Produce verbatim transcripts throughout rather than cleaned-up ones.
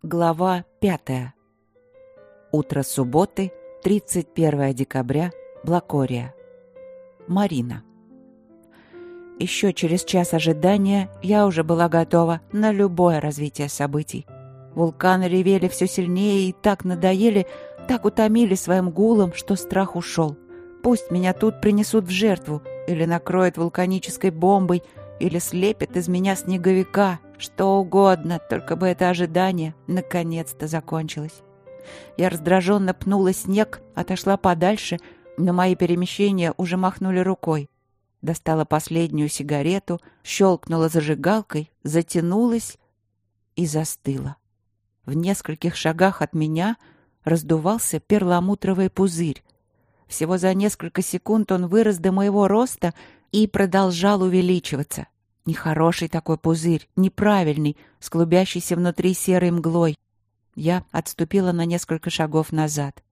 Глава пятая. Утро субботы, тридцать первое декабря, Блакория. Марина. Еще через час ожидания я уже была готова на любое развитие событий. Вулканы ревели все сильнее и так надоели, так утомили своим гулом, что страх ушел. Пусть меня тут принесут в жертву, или накроют вулканической бомбой, или слепят из меня снеговика, что угодно, только бы это ожидание наконец-то закончилось. Я раздраженно пнула снег, отошла подальше, но мои перемещения уже махнули рукой. Достала последнюю сигарету, щелкнула зажигалкой, затянулась и застыла. В нескольких шагах от меня раздувался перламутровый пузырь. Всего за несколько секунд он вырос до моего роста и продолжал увеличиваться. Нехороший такой пузырь, неправильный, с клубящейся внутри серой мглой. Я отступила на несколько шагов назад.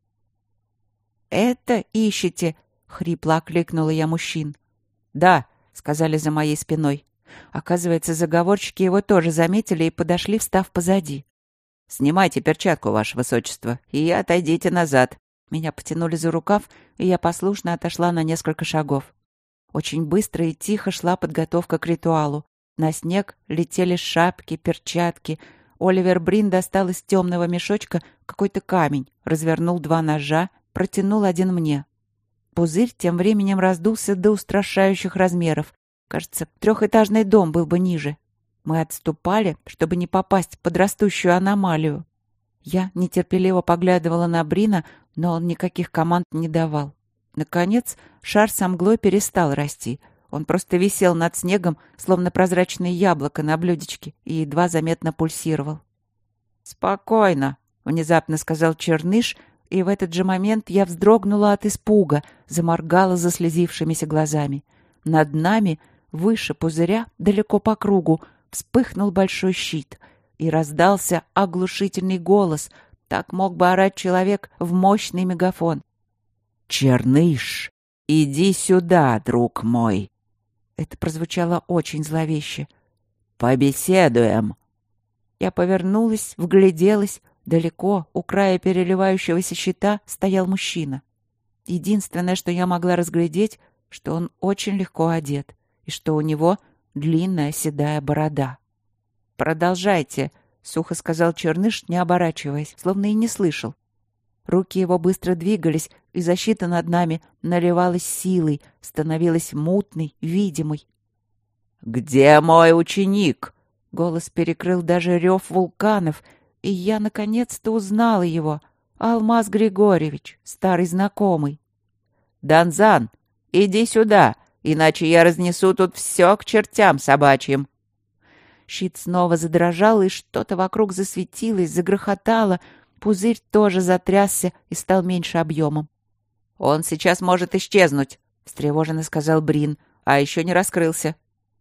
«Это ищете?» — хрипло окликнула я мужчин. «Да», — сказали за моей спиной. Оказывается, заговорщики его тоже заметили и подошли, встав позади. «Снимайте перчатку, ваше высочество, и отойдите назад». Меня потянули за рукав, и я послушно отошла на несколько шагов. Очень быстро и тихо шла подготовка к ритуалу. На снег летели шапки, перчатки. Оливер Брин достал из темного мешочка какой-то камень, развернул два ножа, протянул один мне. Пузырь тем временем раздулся до устрашающих размеров. Кажется, трехэтажный дом был бы ниже. Мы отступали, чтобы не попасть под растущую аномалию. Я нетерпеливо поглядывала на Брина, но он никаких команд не давал. Наконец, шар со мглой перестал расти. Он просто висел над снегом, словно прозрачное яблоко на блюдечке, и едва заметно пульсировал. «Спокойно», — внезапно сказал Черныш, и в этот же момент я вздрогнула от испуга, заморгала заслезившимися глазами. Над нами, выше пузыря, далеко по кругу, вспыхнул большой щит, и раздался оглушительный голос. Так мог бы орать человек в мощный мегафон. «Черныш, иди сюда, друг мой!» Это прозвучало очень зловеще. «Побеседуем!» Я повернулась, вгляделась. Далеко, у края переливающегося щита, стоял мужчина. Единственное, что я могла разглядеть, что он очень легко одет, и что у него длинная седая борода. «Продолжайте», — сухо сказал Черныш, не оборачиваясь, словно и не слышал. Руки его быстро двигались, и защита над нами наливалась силой, становилась мутной, видимой. «Где мой ученик?» Голос перекрыл даже рев вулканов, и я наконец-то узнала его. Алмаз Григорьевич, старый знакомый. «Данзан, иди сюда, иначе я разнесу тут все к чертям собачьим». Щит снова задрожал, и что-то вокруг засветилось, загрохотало. Пузырь тоже затрясся и стал меньше объемом. «Он сейчас может исчезнуть», — встревоженно сказал Брин, «а еще не раскрылся».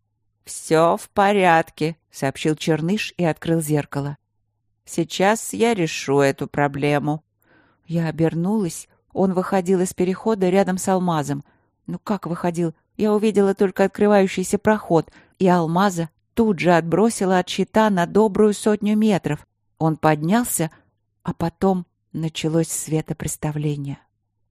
«Все в порядке», — сообщил Черныш и открыл зеркало. «Сейчас я решу эту проблему». Я обернулась. Он выходил из перехода рядом с алмазом. Ну как выходил? Я увидела только открывающийся проход, и алмаза тут же отбросила от щита на добрую сотню метров. Он поднялся, а потом началось светопреставление.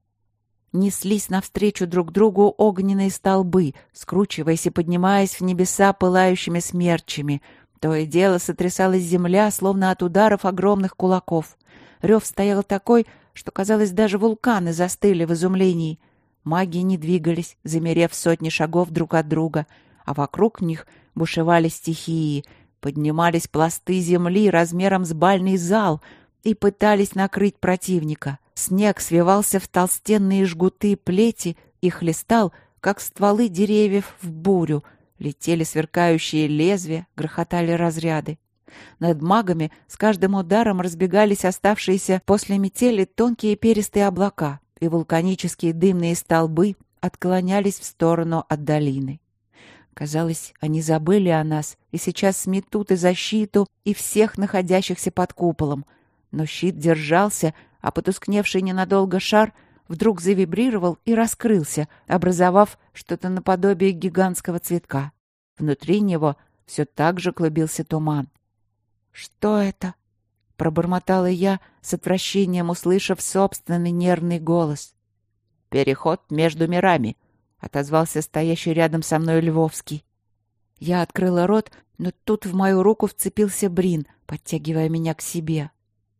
Неслись навстречу друг другу огненные столбы, скручиваясь и поднимаясь в небеса пылающими смерчами. То и дело сотрясалась земля, словно от ударов огромных кулаков. Рев стоял такой, что, казалось, даже вулканы застыли в изумлении. Маги не двигались, замерев сотни шагов друг от друга, а вокруг них бушевали стихии, поднимались пласты земли размером с бальный зал и пытались накрыть противника. Снег свивался в толстенные жгуты плети и хлестал, как стволы деревьев в бурю. Летели сверкающие лезвия, грохотали разряды. Над магами с каждым ударом разбегались оставшиеся после метели тонкие перистые облака, и вулканические дымные столбы отклонялись в сторону от долины. Казалось, они забыли о нас и сейчас сметут и защиту, и всех находящихся под куполом. Но щит держался, а потускневший ненадолго шар вдруг завибрировал и раскрылся, образовав что-то наподобие гигантского цветка. Внутри него все так же клубился туман. «Что это?» пробормотала я с отвращением, услышав собственный нервный голос. «Переход между мирами», — отозвался стоящий рядом со мной Львовский. Я открыла рот, но тут в мою руку вцепился Брин, подтягивая меня к себе.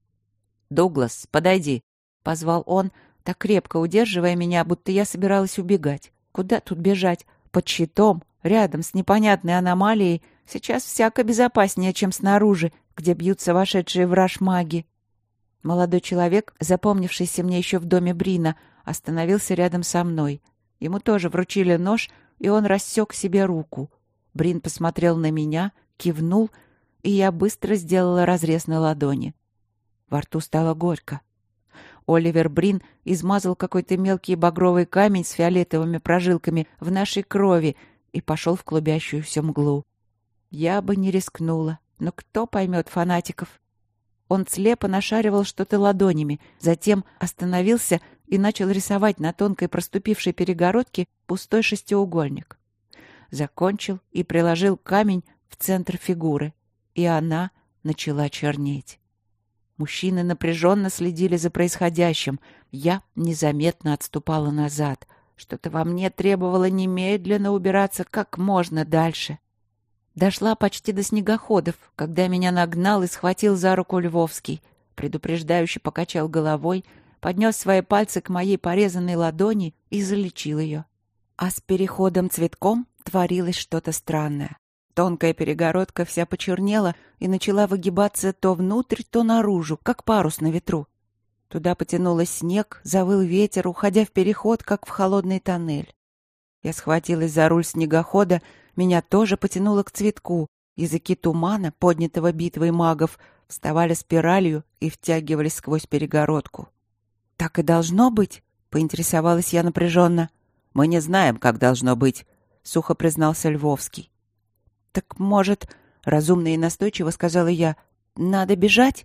«Дуглас, подойди», — позвал он, так крепко удерживая меня, будто я собиралась убегать. Куда тут бежать? Под щитом, рядом с непонятной аномалией, сейчас всяко безопаснее, чем снаружи, где бьются вошедшие в раж маги. Молодой человек, запомнившийся мне еще в доме Брина, остановился рядом со мной. Ему тоже вручили нож, и он рассек себе руку. Брин посмотрел на меня, кивнул, и я быстро сделала разрез на ладони. Во рту стало горько. Оливер Брин измазал какой-то мелкий багровый камень с фиолетовыми прожилками в нашей крови и пошел в клубящуюся мглу. Я бы не рискнула, но кто поймет фанатиков? Он слепо нашаривал что-то ладонями, затем остановился и начал рисовать на тонкой проступившей перегородке пустой шестиугольник. Закончил и приложил камень в центр фигуры, и она начала чернеть. Мужчины напряженно следили за происходящим. Я незаметно отступала назад. Что-то во мне требовало немедленно убираться как можно дальше. Дошла почти до снегоходов, когда меня нагнал и схватил за руку Львовский. Предупреждающе покачал головой, поднес свои пальцы к моей порезанной ладони и залечил ее. А с переходом цветком творилось что-то странное. Тонкая перегородка вся почернела и начала выгибаться то внутрь, то наружу, как парус на ветру. Туда потянулось снег, завыл ветер, уходя в переход, как в холодный тоннель. Я схватилась за руль снегохода, меня тоже потянуло к цветку. Языки тумана, поднятого битвой магов, вставали спиралью и втягивались сквозь перегородку. «Так и должно быть?» — поинтересовалась я напряженно. «Мы не знаем, как должно быть», — сухо признался Львовский. «Так, может, — разумно и настойчиво сказала я, — надо бежать?»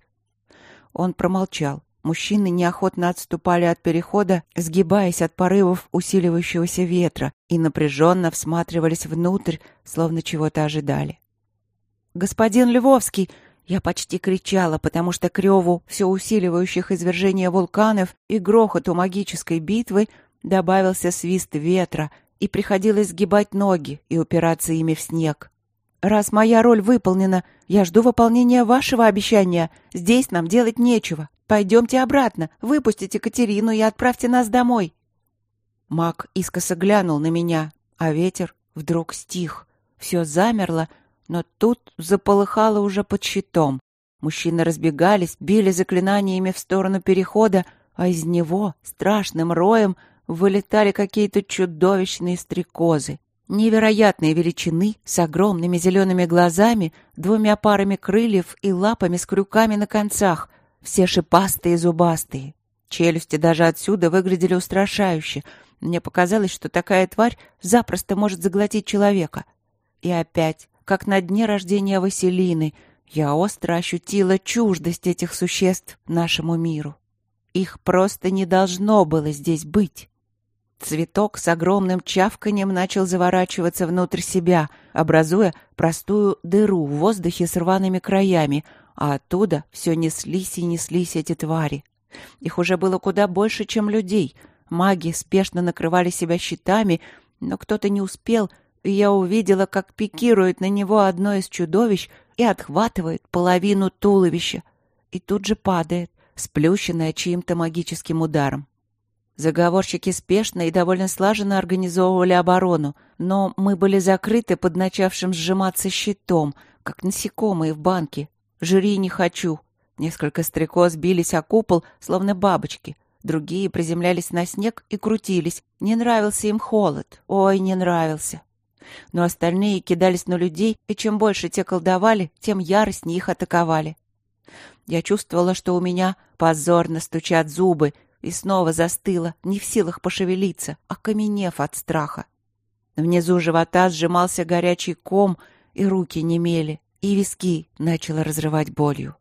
Он промолчал. Мужчины неохотно отступали от перехода, сгибаясь от порывов усиливающегося ветра, и напряженно всматривались внутрь, словно чего-то ожидали. «Господин Львовский!» — я почти кричала, потому что к реву все усиливающих извержения вулканов и грохоту магической битвы добавился свист ветра, и приходилось сгибать ноги и упираться ими в снег. «Раз моя роль выполнена, я жду выполнения вашего обещания. Здесь нам делать нечего. Пойдемте обратно, выпустите Катерину и отправьте нас домой». Маг искоса глянул на меня, а ветер вдруг стих. Все замерло, но тут заполыхало уже под щитом. Мужчины разбегались, били заклинаниями в сторону перехода, а из него страшным роем вылетали какие-то чудовищные стрекозы. Невероятной величины, с огромными зелеными глазами, двумя парами крыльев и лапами с крюками на концах, все шипастые и зубастые. Челюсти даже отсюда выглядели устрашающе. Мне показалось, что такая тварь запросто может заглотить человека. И опять, как на дне рождения Василины, я остро ощутила чуждость этих существ нашему миру. Их просто не должно было здесь быть. Цветок с огромным чавканьем начал заворачиваться внутрь себя, образуя простую дыру в воздухе с рваными краями, а оттуда все неслись и неслись эти твари. Их уже было куда больше, чем людей. Маги спешно накрывали себя щитами, но кто-то не успел, и я увидела, как пикирует на него одно из чудовищ и отхватывает половину туловища, и тут же падает, сплющенное чьим-то магическим ударом. Заговорщики спешно и довольно слаженно организовывали оборону, но мы были закрыты под начавшим сжиматься щитом, как насекомые в банке. «Жри не хочу». Несколько стрекоз бились о купол, словно бабочки. Другие приземлялись на снег и крутились. Не нравился им холод. Ой, не нравился. Но остальные кидались на людей, и чем больше те колдовали, тем яростнее их атаковали. Я чувствовала, что у меня позорно стучат зубы, и снова застыла, не в силах пошевелиться, окаменев от страха. Внизу живота сжимался горячий ком, и руки немели, и виски начало разрывать болью.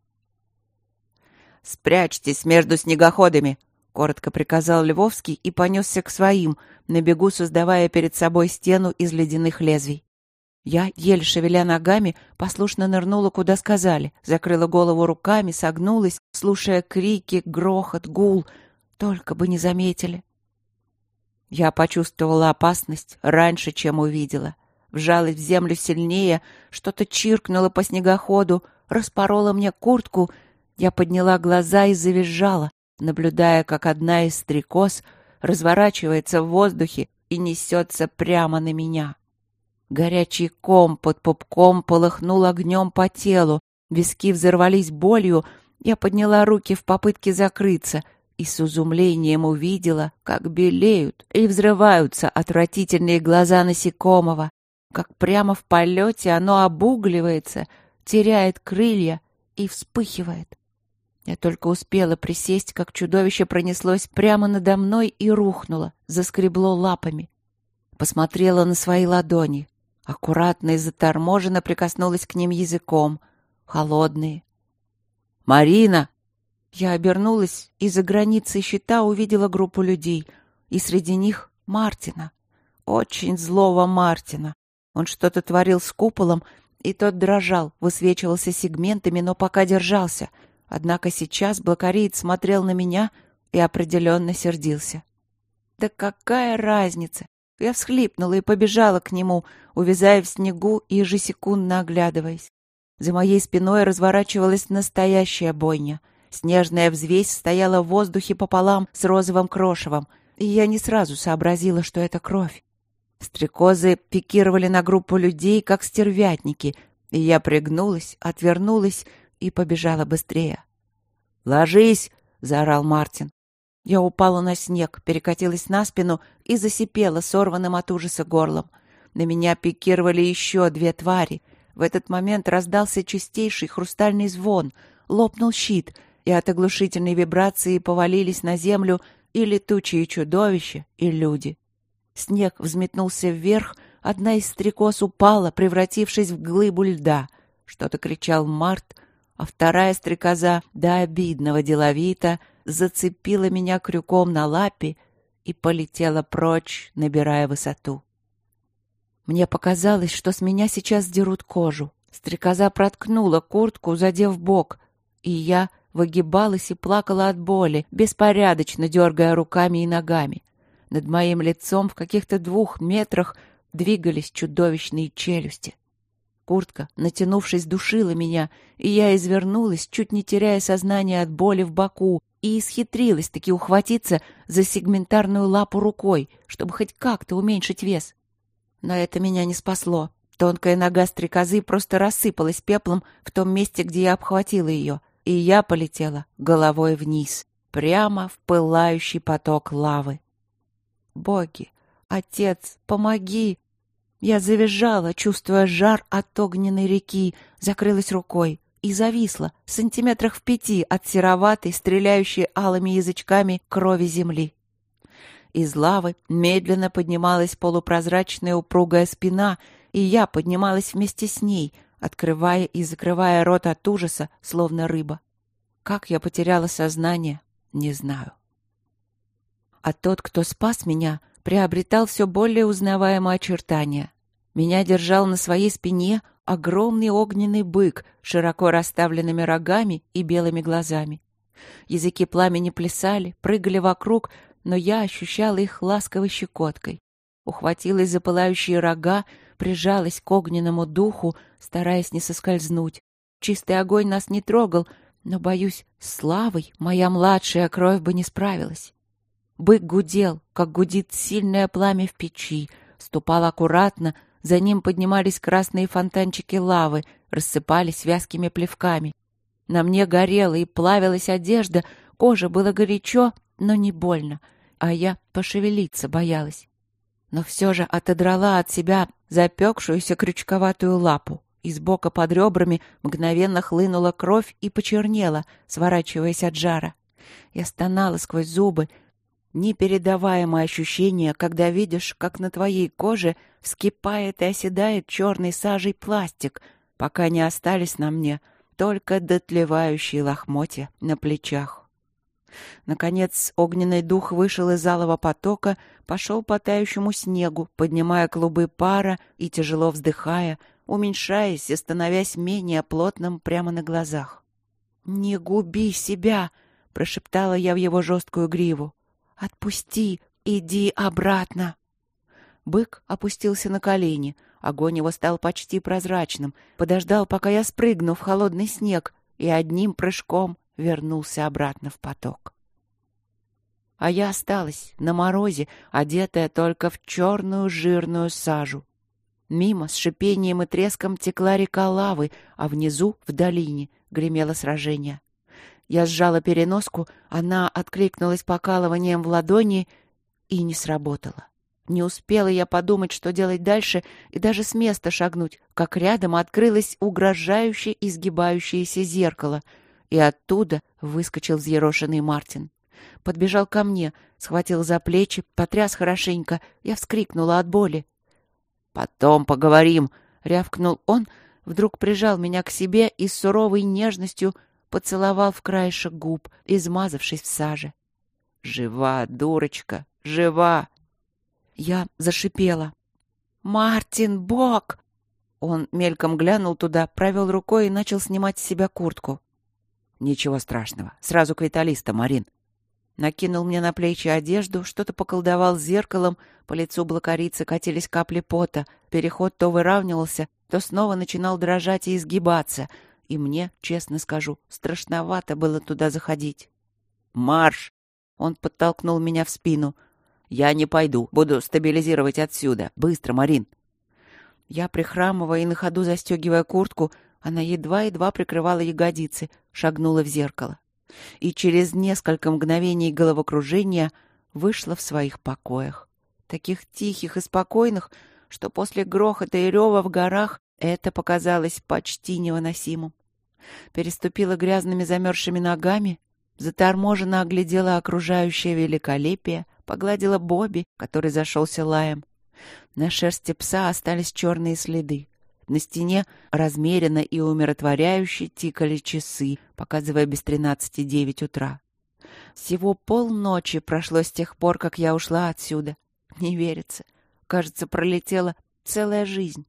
«Спрячьтесь между снегоходами!» — коротко приказал Львовский и понесся к своим, на бегу создавая перед собой стену из ледяных лезвий. Я, еле шевеля ногами, послушно нырнула, куда сказали, закрыла голову руками, согнулась, слушая крики, грохот, гул. Только бы не заметили. Я почувствовала опасность раньше, чем увидела. Вжалась в землю сильнее, что-то чиркнуло по снегоходу, распорола мне куртку. Я подняла глаза и завизжала, наблюдая, как одна из стрекоз разворачивается в воздухе и несется прямо на меня. Горячий ком под пупком полыхнул огнем по телу, виски взорвались болью, я подняла руки в попытке закрыться и с изумлением увидела, как белеют и взрываются отвратительные глаза насекомого, как прямо в полете оно обугливается, теряет крылья и вспыхивает. Я только успела присесть, как чудовище пронеслось прямо надо мной и рухнуло, заскребло лапами. Посмотрела на свои ладони. Аккуратно и заторможенно прикоснулась к ним языком. Холодные. «Марина!» Я обернулась и за границей щита увидела группу людей. И среди них Мартина. Очень злого Мартина. Он что-то творил с куполом, и тот дрожал, высвечивался сегментами, но пока держался. Однако сейчас блокариец смотрел на меня и определенно сердился. Да какая разница? Я всхлипнула и побежала к нему, увязая в снегу и ежесекундно оглядываясь. За моей спиной разворачивалась настоящая бойня. Снежная взвесь стояла в воздухе пополам с розовым крошевом, и я не сразу сообразила, что это кровь. Стрекозы пикировали на группу людей, как стервятники, и я пригнулась, отвернулась и побежала быстрее. «Ложись!» — заорал Мартин. Я упала на снег, перекатилась на спину и засипела сорванным от ужаса горлом. На меня пикировали еще две твари. В этот момент раздался чистейший хрустальный звон, лопнул щит, и от оглушительной вибрации повалились на землю и летучие чудовища, и люди. Снег взметнулся вверх, одна из стрекоз упала, превратившись в глыбу льда. Что-то кричал Март, а вторая стрекоза, до обидного деловито, зацепила меня крюком на лапе и полетела прочь, набирая высоту. Мне показалось, что с меня сейчас дерут кожу. Стрекоза проткнула куртку, задев бок, и я выгибалась и плакала от боли, беспорядочно дергая руками и ногами. Над моим лицом в каких-то двух метрах двигались чудовищные челюсти. Куртка, натянувшись, душила меня, и я извернулась, чуть не теряя сознание от боли в боку, и исхитрилась таки ухватиться за сегментарную лапу рукой, чтобы хоть как-то уменьшить вес. Но это меня не спасло. Тонкая нога стрекозы просто рассыпалась пеплом в том месте, где я обхватила ее, и я полетела головой вниз, прямо в пылающий поток лавы. «Боги! Отец, помоги!» Я завизжала, чувствуя жар от огненной реки, закрылась рукой и зависла в сантиметрах в пяти от сероватой, стреляющей алыми язычками крови земли. Из лавы медленно поднималась полупрозрачная упругая спина, и я поднималась вместе с ней, открывая и закрывая рот от ужаса, словно рыба. Как я потеряла сознание, не знаю. А тот, кто спас меня, приобретал все более узнаваемые очертания. Меня держал на своей спине огромный огненный бык с широко расставленными рогами и белыми глазами. Языки пламени плясали, прыгали вокруг, но я ощущала их ласковой щекоткой. Ухватилась за пылающие рога, прижалась к огненному духу, стараясь не соскользнуть. Чистый огонь нас не трогал, но, боюсь, с Славой моя младшая кровь бы не справилась. Бык гудел, как гудит сильное пламя в печи, ступал аккуратно, за ним поднимались красные фонтанчики лавы, рассыпались вязкими плевками. На мне горела и плавилась одежда, коже было горячо, но не больно, а я пошевелиться боялась. Но все же отодрала от себя запекшуюся крючковатую лапу. Из бока под ребрами мгновенно хлынула кровь и почернела, сворачиваясь от жара. Я стонала сквозь зубы. Непередаваемое ощущение, когда видишь, как на твоей коже вскипает и оседает черной сажей пластик, пока не остались на мне только дотлевающие лохмотья на плечах. Наконец огненный дух вышел из алого потока, пошел по тающему снегу, поднимая клубы пара и тяжело вздыхая, уменьшаясь и становясь менее плотным прямо на глазах. «Не губи себя!» — прошептала я в его жесткую гриву. «Отпусти! Иди обратно!» Бык опустился на колени. Огонь его стал почти прозрачным. Подождал, пока я спрыгну в холодный снег, и одним прыжком вернулся обратно в поток. А я осталась на морозе, одетая только в черную жирную сажу. Мимо с шипением и треском текла река лавы, а внизу, в долине, гремело сражение. Я сжала переноску, она откликнулась покалыванием в ладони и не сработала. Не успела я подумать, что делать дальше, и даже с места шагнуть, как рядом открылось угрожающе изгибающееся зеркало, и оттуда выскочил взъерошенный Мартин. Подбежал ко мне, схватил за плечи, потряс хорошенько. Я вскрикнула от боли. «Потом поговорим!» — рявкнул он, вдруг прижал меня к себе и с суровой нежностью поцеловал в краешек губ, измазавшись в саже. «Жива, дурочка, жива!» Я зашипела. «Мартин, Бог!» Он мельком глянул туда, провел рукой и начал снимать с себя куртку. «Ничего страшного. Сразу к Виталисту, Марин». Накинул мне на плечи одежду, что-то поколдовал с зеркалом, по лицу блокарицы катились капли пота, переход то выравнивался, то снова начинал дрожать и изгибаться, и мне, честно скажу, страшновато было туда заходить. «Марш!» — он подтолкнул меня в спину. «Я не пойду, буду стабилизировать отсюда. Быстро, Марин!» Я, прихрамывая и на ходу застегивая куртку, она едва-едва прикрывала ягодицы, шагнула в зеркало. И через несколько мгновений головокружения вышла в своих покоях. Таких тихих и спокойных, что после грохота и рева в горах это показалось почти невыносимым. Переступила грязными замерзшими ногами, заторможенно оглядела окружающее великолепие, погладила Бобби, который зашелся лаем. На шерсти пса остались черные следы. На стене размеренно и умиротворяюще тикали часы, показывая без тринадцати девять утра. Всего полночи прошло с тех пор, как я ушла отсюда. Не верится. Кажется, пролетела целая жизнь.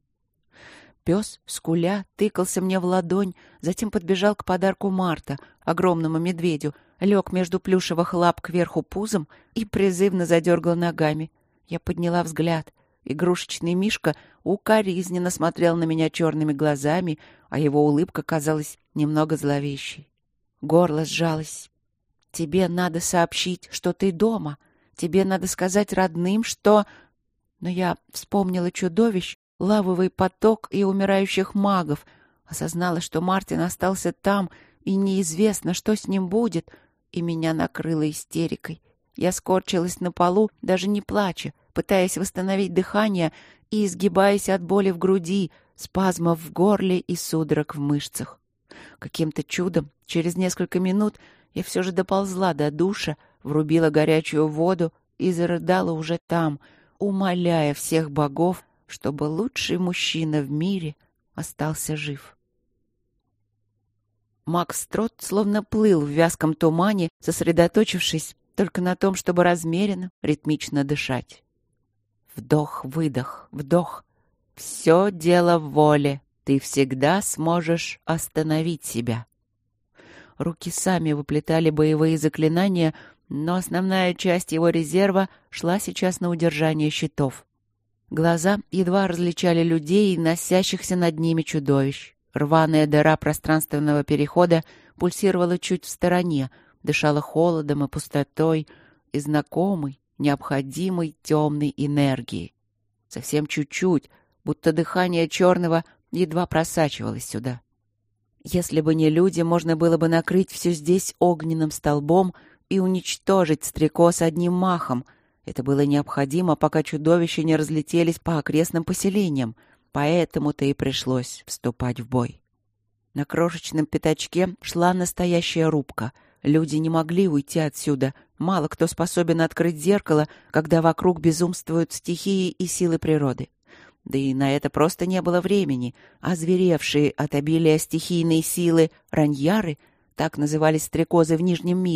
Пес, скуля, тыкался мне в ладонь, затем подбежал к подарку Марта, огромному медведю, лег между плюшевых лап кверху пузом и призывно задергал ногами. Я подняла взгляд. Игрушечный мишка укоризненно смотрел на меня черными глазами, а его улыбка казалась немного зловещей. Горло сжалось. «Тебе надо сообщить, что ты дома. Тебе надо сказать родным, что...» Но я вспомнила чудовищ, лавовый поток и умирающих магов, осознала, что Мартин остался там, и неизвестно, что с ним будет, и меня накрыло истерикой. Я скорчилась на полу, даже не плача, пытаясь восстановить дыхание и изгибаясь от боли в груди, спазмов в горле и судорог в мышцах. Каким-то чудом через несколько минут я все же доползла до душа, врубила горячую воду и зарыдала уже там, умоляя всех богов, чтобы лучший мужчина в мире остался жив. Макс Строт словно плыл в вязком тумане, сосредоточившись только на том, чтобы размеренно, ритмично дышать. Вдох-выдох, вдох. Все дело в воле. Ты всегда сможешь остановить себя. Руки сами выплетали боевые заклинания, но основная часть его резерва шла сейчас на удержание щитов. Глаза едва различали людей и носящихся над ними чудовищ. Рваная дыра пространственного перехода пульсировала чуть в стороне, дышала холодом и пустотой и знакомой, необходимой темной энергией. Совсем чуть-чуть, будто дыхание черного едва просачивалось сюда. Если бы не люди, можно было бы накрыть все здесь огненным столбом и уничтожить стрекоз одним махом. Это было необходимо, пока чудовища не разлетелись по окрестным поселениям, поэтому-то и пришлось вступать в бой. На крошечном пятачке шла настоящая рубка. Люди не могли уйти отсюда. Мало кто способен открыть зеркало, когда вокруг безумствуют стихии и силы природы. Да и на это просто не было времени. Озверевшие от обилия стихийной силы раньяры, так назывались стрекозы в Нижнем мире,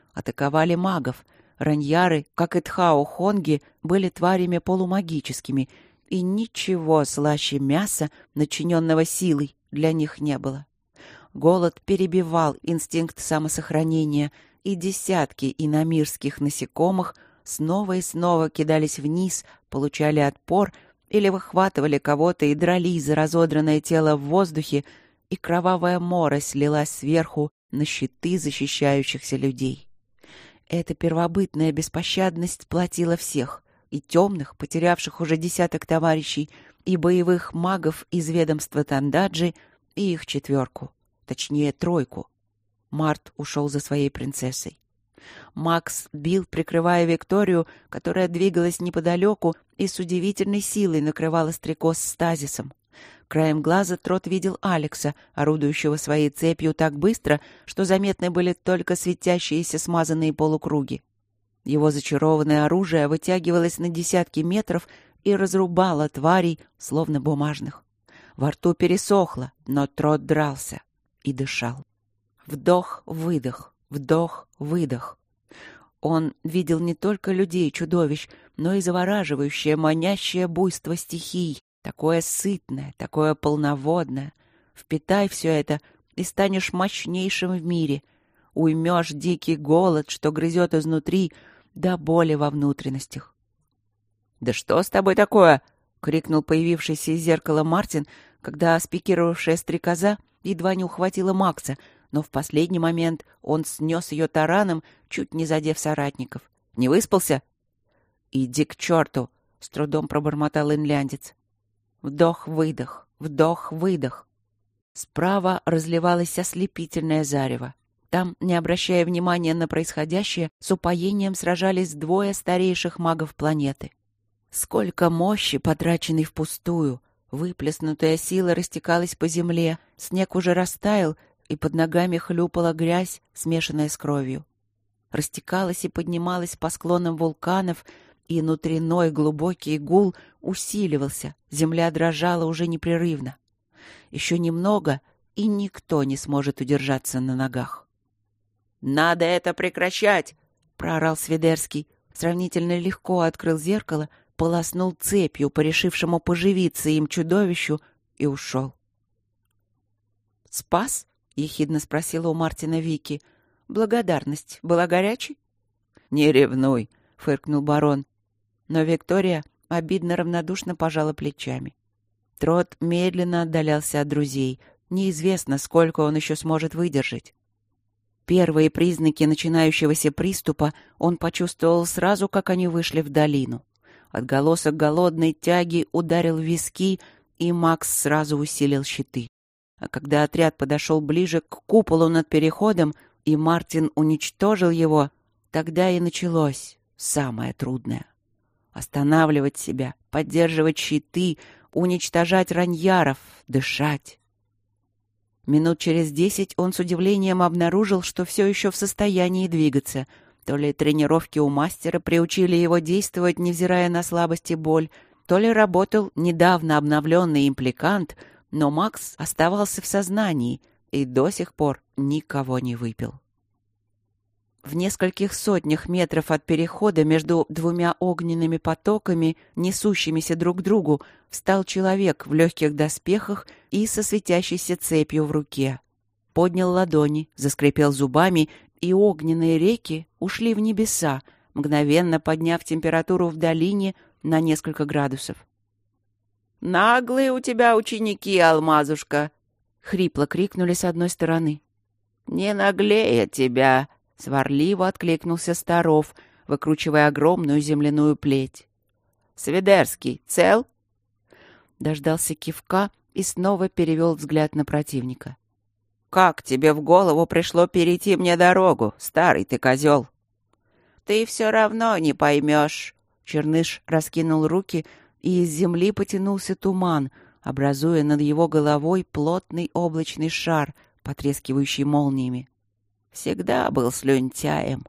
атаковали магов. Раньяры, как и Тхао-Хонги, были тварями полумагическими, и ничего слаще мяса, начиненного силой, для них не было. Голод перебивал инстинкт самосохранения, и десятки иномирских насекомых снова и снова кидались вниз, получали отпор или выхватывали кого-то и дрались за разодранное тело в воздухе, и кровавая морось лилась сверху на щиты защищающихся людей. Эта первобытная беспощадность платила всех, и темных, потерявших уже десяток товарищей, и боевых магов из ведомства Тандаджи, и их четверку, точнее тройку. Март ушел за своей принцессой. Макс бил, прикрывая Викторию, которая двигалась неподалеку и с удивительной силой накрывала стрекоз стазисом. Краем глаза Трот видел Алекса, орудующего своей цепью так быстро, что заметны были только светящиеся смазанные полукруги. Его зачарованное оружие вытягивалось на десятки метров и разрубало тварей, словно бумажных. Во рту пересохло, но Трот дрался и дышал. Вдох-выдох, вдох-выдох. Он видел не только людей-чудовищ, но и завораживающее, манящее буйство стихий, такое сытное, такое полноводное. Впитай все это, и станешь мощнейшим в мире. Уймешь дикий голод, что грызет изнутри, до боли во внутренностях. «Да что с тобой такое?» — крикнул появившийся из зеркала Мартин, когда спикировавшая стрекоза едва не ухватила Макса, но в последний момент он снес ее тараном, чуть не задев соратников. «Не выспался?» «Иди к черту!» — с трудом пробормотал инляндец. Вдох-выдох, вдох-выдох. Справа разливалось ослепительное зарево. Там, не обращая внимания на происходящее, с упоением сражались двое старейших магов планеты. Сколько мощи, потраченной впустую! Выплеснутая сила растекалась по земле, снег уже растаял, и под ногами хлюпала грязь, смешанная с кровью. Растекалась и поднималась по склонам вулканов, и внутренной глубокий гул усиливался, земля дрожала уже непрерывно. Еще немного, и никто не сможет удержаться на ногах. «Надо это прекращать!» — проорал Свидерский. Сравнительно легко открыл зеркало, полоснул цепью по решившему поживиться им чудовищу и ушел. «Спас?» — ехидно спросила у Мартина Вики. «Благодарность была горячей?» «Не ревнуй!» — фыркнул барон. Но Виктория обидно равнодушно пожала плечами. Трот медленно отдалялся от друзей. Неизвестно, сколько он еще сможет выдержать. Первые признаки начинающегося приступа он почувствовал сразу, как они вышли в долину. Отголосок голодной тяги ударил в виски, и Макс сразу усилил щиты. А когда отряд подошел ближе к куполу над переходом, и Мартин уничтожил его, тогда и началось самое трудное. Останавливать себя, поддерживать щиты, уничтожать раньяров, дышать. Минут через десять он с удивлением обнаружил, что все еще в состоянии двигаться. То ли тренировки у мастера приучили его действовать, невзирая на слабость и боль, то ли работал недавно обновленный импликант, но Макс оставался в сознании и до сих пор никого не выпил. В нескольких сотнях метров от перехода между двумя огненными потоками, несущимися друг к другу, встал человек в легких доспехах и со светящейся цепью в руке. Поднял ладони, заскрипел зубами, и огненные реки ушли в небеса, мгновенно подняв температуру в долине на несколько градусов. «Наглые у тебя ученики, Алмазушка!» — хрипло крикнули с одной стороны. «Не наглее тебя!» — сварливо откликнулся Старов, выкручивая огромную земляную плеть. «Свидерский, цел?» Дождался кивка и снова перевел взгляд на противника. «Как тебе в голову пришло перейти мне дорогу, старый ты козел?» «Ты все равно не поймешь!» Черныш раскинул руки, и из земли потянулся туман, образуя над его головой плотный облачный шар, потрескивающий молниями. Всегда был слюнтяем.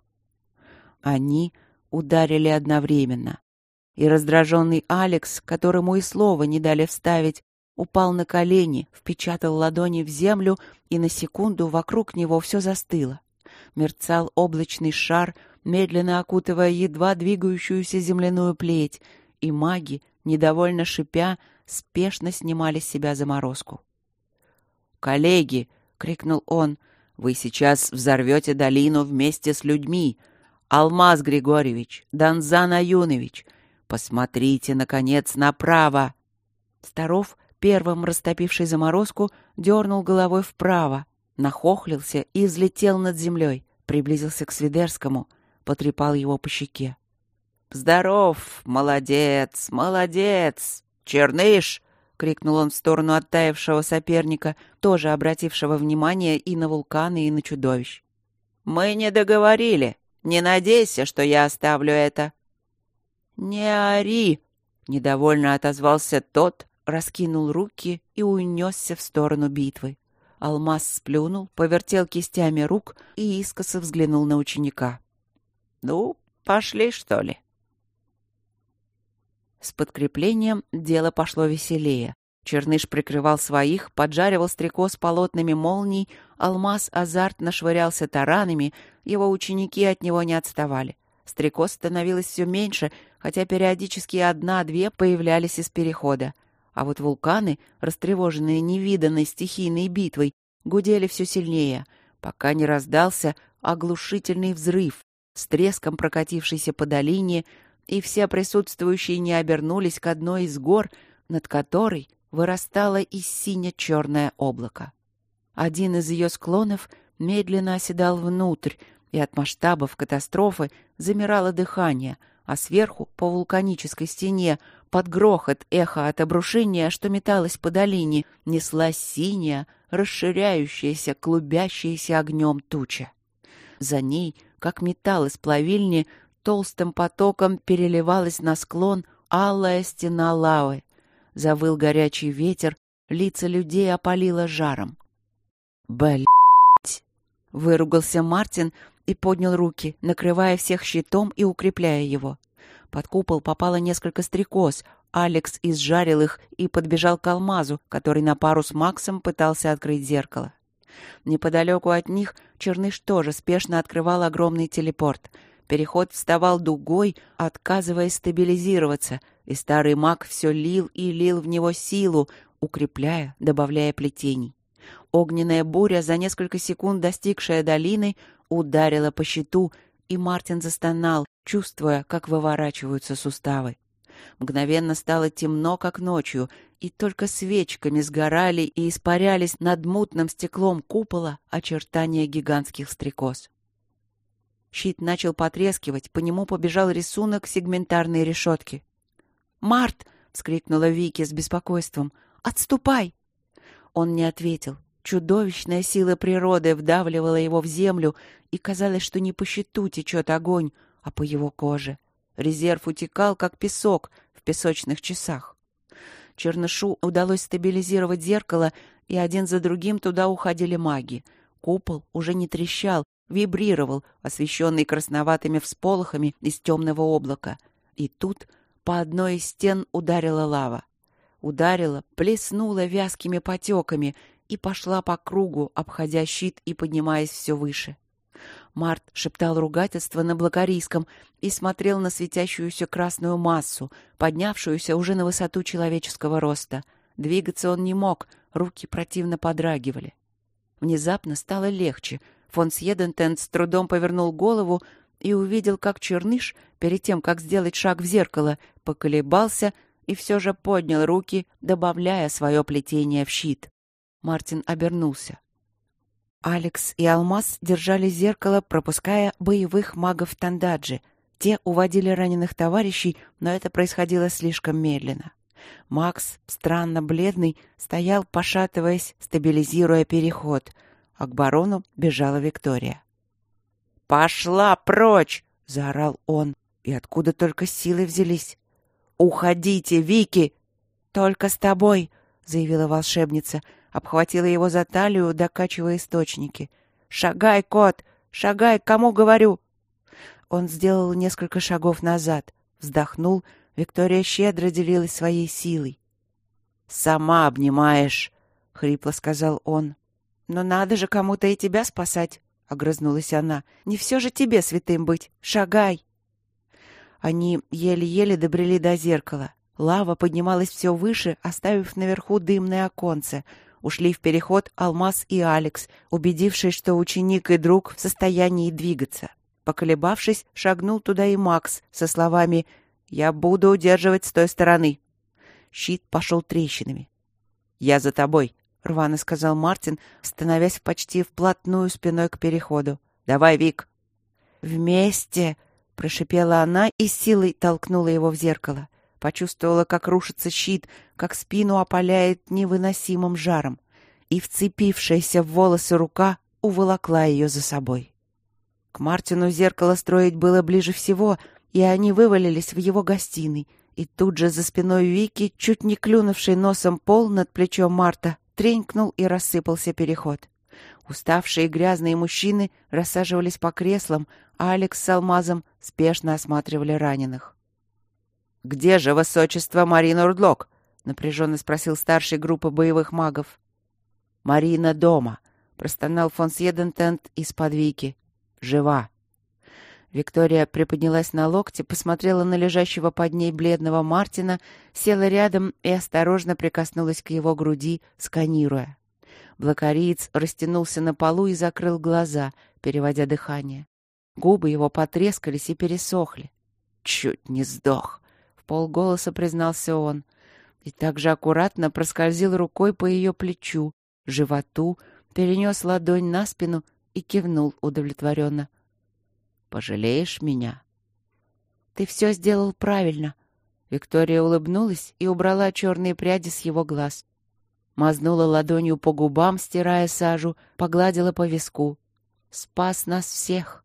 Они ударили одновременно. И раздраженный Алекс, которому и слова не дали вставить, упал на колени, впечатал ладони в землю, и на секунду вокруг него все застыло. Мерцал облачный шар, медленно окутывая едва двигающуюся земляную плеть, и маги, недовольно шипя, спешно снимали с себя заморозку. «Коллеги!» — крикнул он. «Вы сейчас взорвете долину вместе с людьми! Алмаз Григорьевич, Донзан Аюнович, посмотрите, наконец, направо!» Старов, первым растопивший заморозку, дернул головой вправо, нахохлился и взлетел над землей, приблизился к Свидерскому, потрепал его по щеке. «Здоров! Молодец! Молодец! Черныш!» — крикнул он в сторону оттаившего соперника, тоже обратившего внимание и на вулканы, и на чудовищ. «Мы не договорили. Не надейся, что я оставлю это». «Не ори!» — недовольно отозвался тот, раскинул руки и унесся в сторону битвы. Алмаз сплюнул, повертел кистями рук и искоса взглянул на ученика. «Ну, пошли, что ли?» С подкреплением дело пошло веселее. Черныш прикрывал своих, поджаривал стрекоз полотнами молний, Алмаз азартно швырялся таранами, его ученики от него не отставали. Стрекоз становилось все меньше, хотя периодически одна-две появлялись из перехода. А вот вулканы, растревоженные невиданной стихийной битвой, гудели все сильнее, пока не раздался оглушительный взрыв, с треском прокатившийся по долине, и все присутствующие не обернулись к одной из гор, над которой вырастало из сине-черное облако. Один из ее склонов медленно оседал внутрь, и от масштабов катастрофы замирало дыхание, а сверху, по вулканической стене, под грохот эхо от обрушения, что металось по долине, неслась синяя, расширяющаяся, клубящаяся огнем туча. За ней, как металл из плавильни, толстым потоком переливалась на склон алая стена лавы. Завыл горячий ветер, лица людей опалило жаром. «Блядь!» — выругался Мартин и поднял руки, накрывая всех щитом и укрепляя его. Под купол попало несколько стрекоз. Алекс изжарил их и подбежал к Алмазу, который на пару с Максом пытался открыть зеркало. Неподалеку от них Черныш тоже спешно открывал огромный телепорт. Переход вставал дугой, отказываясь стабилизироваться, и старый маг все лил и лил в него силу, укрепляя, добавляя плетений. Огненная буря, за несколько секунд достигшая долины, ударила по щиту, и Мартин застонал, чувствуя, как выворачиваются суставы. Мгновенно стало темно, как ночью, и только свечками сгорали и испарялись над мутным стеклом купола очертания гигантских стрекоз. Щит начал потрескивать, по нему побежал рисунок сегментарной решетки. «Март!» — вскрикнула Вики с беспокойством. «Отступай!» Он не ответил. Чудовищная сила природы вдавливала его в землю, и казалось, что не по щиту течет огонь, а по его коже. Резерв утекал, как песок в песочных часах. Чернышу удалось стабилизировать зеркало, и один за другим туда уходили маги. Купол уже не трещал, вибрировал, освещенный красноватыми всполохами из темного облака. И тут по одной из стен ударила лава. Ударила, плеснула вязкими потеками и пошла по кругу, обходя щит и поднимаясь все выше. Март шептал ругательство на блокарийском и смотрел на светящуюся красную массу, поднявшуюся уже на высоту человеческого роста. Двигаться он не мог, руки противно подрагивали. Внезапно стало легче. Фон Сьедентен с трудом повернул голову и увидел, как Черныш, перед тем, как сделать шаг в зеркало, поколебался и все же поднял руки, добавляя свое плетение в щит. Мартин обернулся. Алекс и Алмаз держали зеркало, пропуская боевых магов Тандаджи. Те уводили раненых товарищей, но это происходило слишком медленно. Макс, странно бледный, стоял, пошатываясь, стабилизируя переход, а к барону бежала Виктория. «Пошла прочь!» — заорал он. И откуда только силы взялись? «Уходите, Вики!» «Только с тобой!» — заявила волшебница, обхватила его за талию, докачивая источники. «Шагай, кот! Шагай, кому говорю!» Он сделал несколько шагов назад, вздохнул. Виктория щедро делилась своей силой. «Сама обнимаешь!» — хрипло сказал он. «Но надо же кому-то и тебя спасать!» — огрызнулась она. «Не все же тебе святым быть. Шагай!» Они еле-еле добрели до зеркала. Лава поднималась все выше, оставив наверху дымное оконце. Ушли в переход Алмаз и Алекс, убедившись, что ученик и друг в состоянии двигаться. Поколебавшись, шагнул туда и Макс со словами «Я буду удерживать с той стороны». Щит пошел трещинами. «Я за тобой», — рвано сказал Мартин, становясь почти вплотную спиной к переходу. «Давай, Вик». «Вместе!» — прошипела она и силой толкнула его в зеркало. Почувствовала, как рушится щит, как спину опаляет невыносимым жаром. И вцепившаяся в волосы рука уволокла ее за собой. К Мартину зеркало строить было ближе всего, и они вывалились в его гостиной. И тут же за спиной Вики, чуть не клюнувший носом пол над плечом Марта, тренькнул и рассыпался переход. Уставшие грязные мужчины рассаживались по креслам, а Алекс с Алмазом спешно осматривали раненых. «Где же высочество Марина Урдлок?» — напряженно спросил старший группы боевых магов. «Марина дома», — простонал фон Сьедентент из-под Вики. «Жива». Виктория приподнялась на локте, посмотрела на лежащего под ней бледного Мартина, села рядом и осторожно прикоснулась к его груди, сканируя. Блокариец растянулся на полу и закрыл глаза, переводя дыхание. Губы его потрескались и пересохли. «Чуть не сдох», — в полголоса признался он. И также аккуратно проскользил рукой по ее плечу, животу, перенес ладонь на спину и кивнул удовлетворенно. «Пожалеешь меня?» «Ты все сделал правильно». Виктория улыбнулась и убрала черные пряди с его глаз. Мазнула ладонью по губам, стирая сажу, погладила по виску. «Спас нас всех».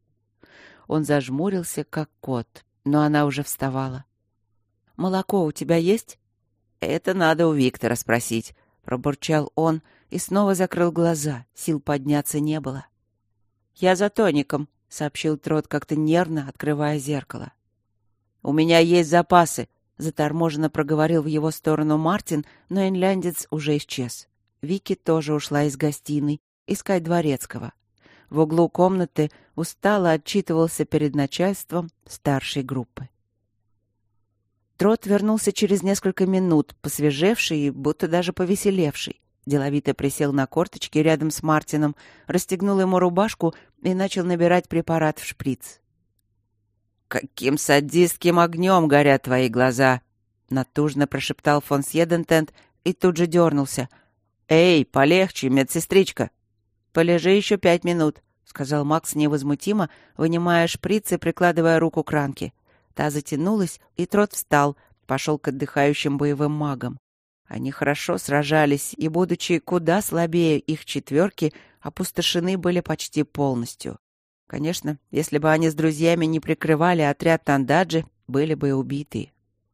Он зажмурился, как кот, но она уже вставала. «Молоко у тебя есть?» «Это надо у Виктора спросить», — пробурчал он и снова закрыл глаза, сил подняться не было. «Я за тоником», — сообщил Трот как-то нервно, открывая зеркало. «У меня есть запасы», — заторможенно проговорил в его сторону Мартин, но инляндец уже исчез. Вики тоже ушла из гостиной искать дворецкого. В углу комнаты устало отчитывался перед начальством старшей группы. Трот вернулся через несколько минут, посвежевший и будто даже повеселевший. Деловито присел на корточки рядом с Мартином, расстегнул ему рубашку и начал набирать препарат в шприц. «Каким садистским огнем горят твои глаза!» — натужно прошептал фон Сьедентент и тут же дернулся. «Эй, полегче, медсестричка!» «Полежи еще пять минут», — сказал Макс невозмутимо, вынимая шприц и прикладывая руку к ранке. Та затянулась, и Трот встал, пошел к отдыхающим боевым магам. Они хорошо сражались, и, будучи куда слабее их четверки, опустошены были почти полностью. Конечно, если бы они с друзьями не прикрывали отряд Тандаджи, были бы убиты.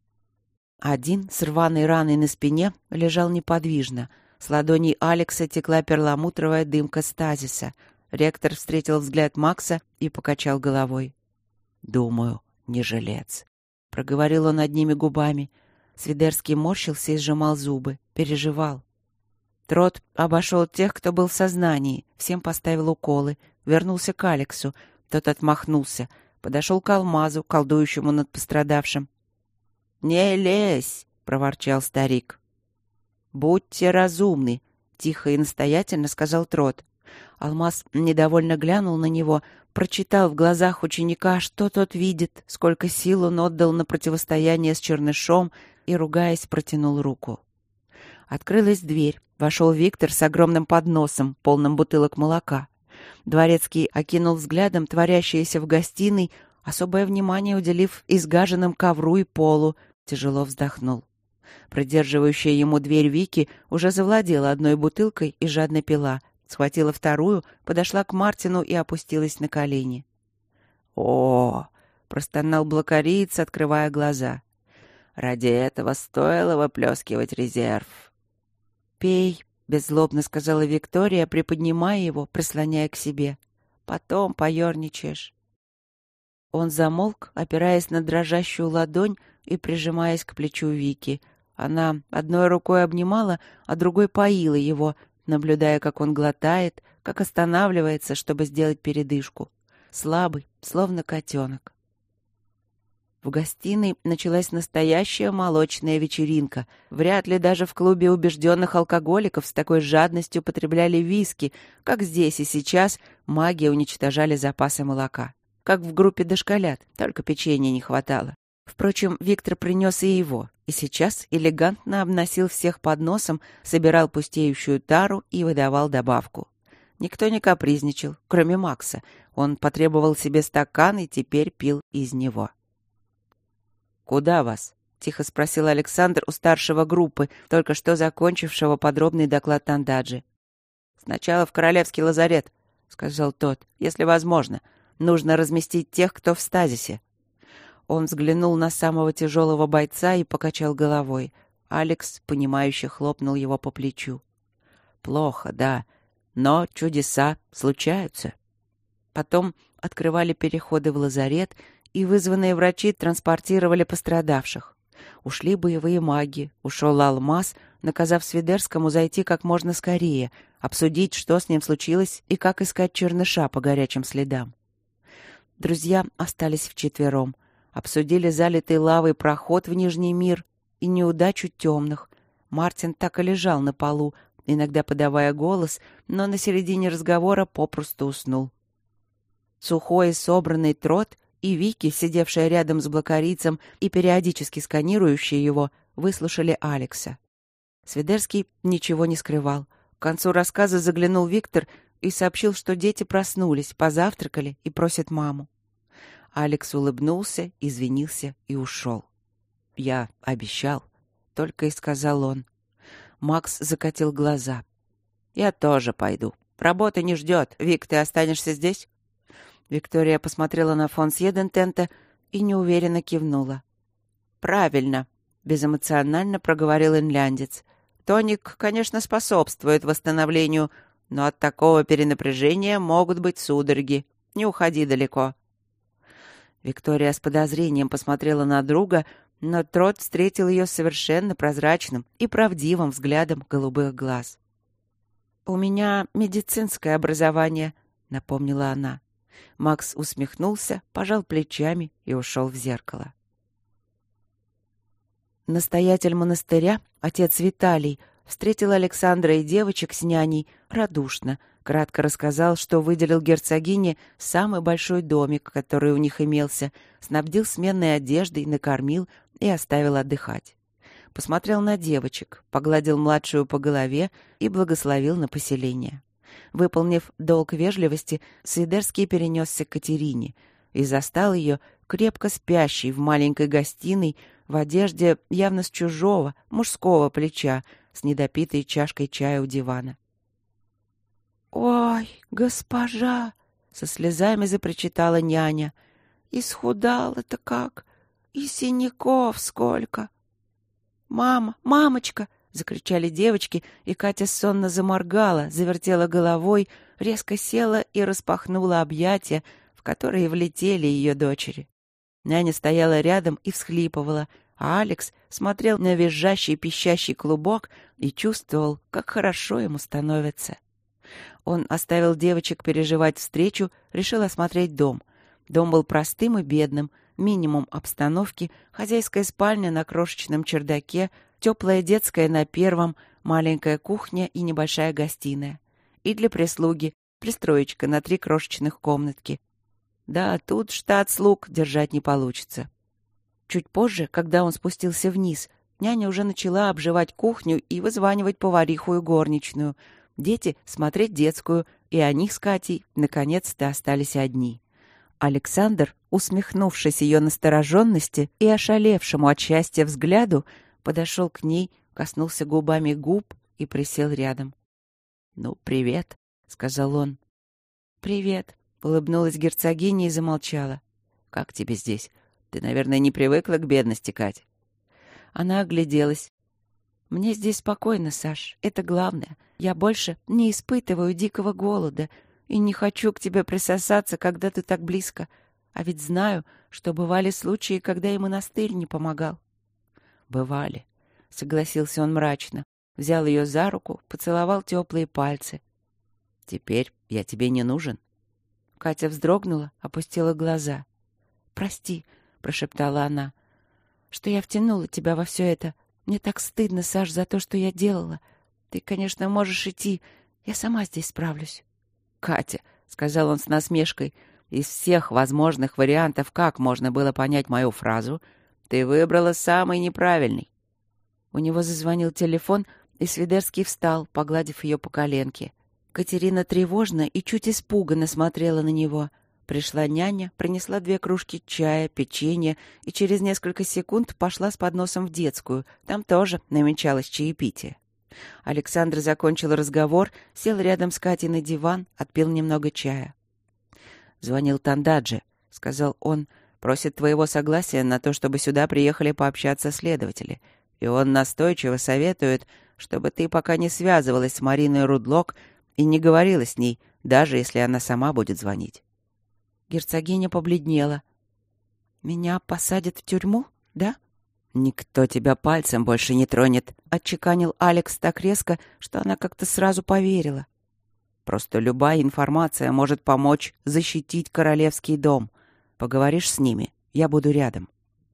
Один с рваной раной на спине лежал неподвижно. С ладоней Алекса текла перламутровая дымка стазиса. Ректор встретил взгляд Макса и покачал головой. «Думаю, не жилец», — проговорил он одними губами. Свидерский морщился и сжимал зубы, переживал. Трот обошел тех, кто был в сознании, всем поставил уколы, вернулся к Алексу. Тот отмахнулся, подошел к Алмазу, колдующему над пострадавшим. «Не лезь!» — проворчал старик. «Будьте разумны!» — тихо и настоятельно сказал Трот. Алмаз недовольно глянул на него, прочитал в глазах ученика, что тот видит, сколько сил он отдал на противостояние с Чернышом и, ругаясь, протянул руку. Открылась дверь. Вошел Виктор с огромным подносом, полным бутылок молока. Дворецкий окинул взглядом творящееся в гостиной, особое внимание уделив изгаженным ковру и полу, тяжело вздохнул. Придерживающая ему дверь Вики уже завладела одной бутылкой и жадно пила. Схватила вторую, подошла к Мартину и опустилась на колени. «О!» — простонал блокариец, открывая глаза. «Ради этого стоило выплескивать резерв». «Пей», — беззлобно сказала Виктория, приподнимая его, прислоняя к себе. «Потом поерничаешь». Он замолк, опираясь на дрожащую ладонь и прижимаясь к плечу Вики. Она одной рукой обнимала, а другой поила его, наблюдая, как он глотает, как останавливается, чтобы сделать передышку. Слабый, словно котенок. В гостиной началась настоящая молочная вечеринка. Вряд ли даже в клубе убежденных алкоголиков с такой жадностью потребляли виски, как здесь и сейчас маги уничтожали запасы молока. Как в группе дошколят, только печенья не хватало. Впрочем, Виктор принес и его, и сейчас элегантно обносил всех подносом, собирал пустеющую тару и выдавал добавку. Никто не капризничал, кроме Макса. Он потребовал себе стакан и теперь пил из него. «Куда вас?» — тихо спросил Александр у старшего группы, только что закончившего подробный доклад Тандаджи. «Сначала в Королевский лазарет», — сказал тот, — «если возможно. Нужно разместить тех, кто в стазисе». Он взглянул на самого тяжелого бойца и покачал головой. Алекс, понимающе хлопнул его по плечу. «Плохо, да, но чудеса случаются». Потом открывали переходы в лазарет, и вызванные врачи транспортировали пострадавших. Ушли боевые маги, ушел Алмаз, наказав Свидерскому зайти как можно скорее, обсудить, что с ним случилось и как искать черныша по горячим следам. Друзья остались вчетвером, обсудили залитый лавой проход в Нижний мир и неудачу темных. Мартин так и лежал на полу, иногда подавая голос, но на середине разговора попросту уснул. Сухой и собранный Трот и Вики, сидевшая рядом с блокарийцем и периодически сканирующая его, выслушали Алекса. Свидерский ничего не скрывал. К концу рассказа заглянул Виктор и сообщил, что дети проснулись, позавтракали и просят маму. Алекс улыбнулся, извинился и ушел. «Я обещал», — только и сказал он. Макс закатил глаза. «Я тоже пойду. Работа не ждет. Вик, ты останешься здесь?» Виктория посмотрела на фон Сьедентента и неуверенно кивнула. «Правильно», — безэмоционально проговорил инляндец. «Тоник, конечно, способствует восстановлению, но от такого перенапряжения могут быть судороги. Не уходи далеко». Виктория с подозрением посмотрела на друга, но Трот встретил ее совершенно прозрачным и правдивым взглядом голубых глаз. «У меня медицинское образование», — напомнила она. Макс усмехнулся, пожал плечами и ушел в зеркало. Настоятель монастыря, отец Виталий, встретил Александра и девочек с няней радушно, кратко рассказал, что выделил герцогине самый большой домик, который у них имелся, снабдил сменной одеждой, накормил и оставил отдыхать. Посмотрел на девочек, погладил младшую по голове и благословил на поселение. Выполнив долг вежливости, Свидерский перенесся к Катерине и застал ее крепко спящей в маленькой гостиной в одежде явно с чужого, мужского плеча, с недопитой чашкой чая у дивана. «Ой, госпожа!» — со слезами запричитала няня. «Исхудала-то как! И синяков сколько!» «Мама! Мамочка!» — закричали девочки, и Катя сонно заморгала, завертела головой, резко села и распахнула объятия, в которые влетели ее дочери. Няня стояла рядом и всхлипывала, а Алекс смотрел на визжащий пищащий клубок и чувствовал, как хорошо ему становится. Он оставил девочек переживать встречу, решил осмотреть дом. Дом был простым и бедным, минимум обстановки, хозяйская спальня на крошечном чердаке, теплая детская на первом, маленькая кухня и небольшая гостиная. И для прислуги пристроечка на три крошечных комнатки. Да, тут штат слуг держать не получится. Чуть позже, когда он спустился вниз, няня уже начала обживать кухню и вызванивать повариху и горничную. Дети смотреть детскую, и они с Катей наконец-то остались одни. Александр, усмехнувшись ее настороженности и ошалевшему от счастья взгляду, подошел к ней, коснулся губами губ и присел рядом. «Ну, привет», — сказал он. «Привет», — улыбнулась герцогиня и замолчала. «Как тебе здесь? Ты, наверное, не привыкла к бедности, Кать?» Она огляделась. «Мне здесь спокойно, Саш, это главное. Я больше не испытываю дикого голода и не хочу к тебе присосаться, когда ты так близко. А ведь знаю, что бывали случаи, когда и монастырь не помогал». «Бывали», — согласился он мрачно, взял ее за руку, поцеловал теплые пальцы. Теперь я тебе не нужен». Катя вздрогнула, опустила глаза. «Прости», — прошептала она, — «что я втянула тебя во все это. Мне так стыдно, Саш, за то, что я делала. Ты, конечно, можешь идти. Я сама здесь справлюсь». «Катя», — сказал он с насмешкой, — «из всех возможных вариантов, как можно было понять мою фразу, ты выбрала самый неправильный». У него зазвонил телефон, и Свидерский встал, погладив ее по коленке. Катерина тревожно и чуть испуганно смотрела на него. Пришла няня, принесла две кружки чая, печенье и через несколько секунд пошла с подносом в детскую. Там тоже намечалось чаепитие. Александр закончил разговор, сел рядом с Катей на диван, отпил немного чая. «Звонил Тандаджи», — сказал он, — «просит твоего согласия на то, чтобы сюда приехали пообщаться следователи. И он настойчиво советует, чтобы ты пока не связывалась с Мариной Рудлок и не говорила с ней, даже если она сама будет звонить». Герцогиня побледнела. «Меня посадят в тюрьму, да?» «Никто тебя пальцем больше не тронет», — отчеканил Алекс так резко, что она как-то сразу поверила. «Просто любая информация может помочь защитить королевский дом. Поговоришь с ними, я буду рядом».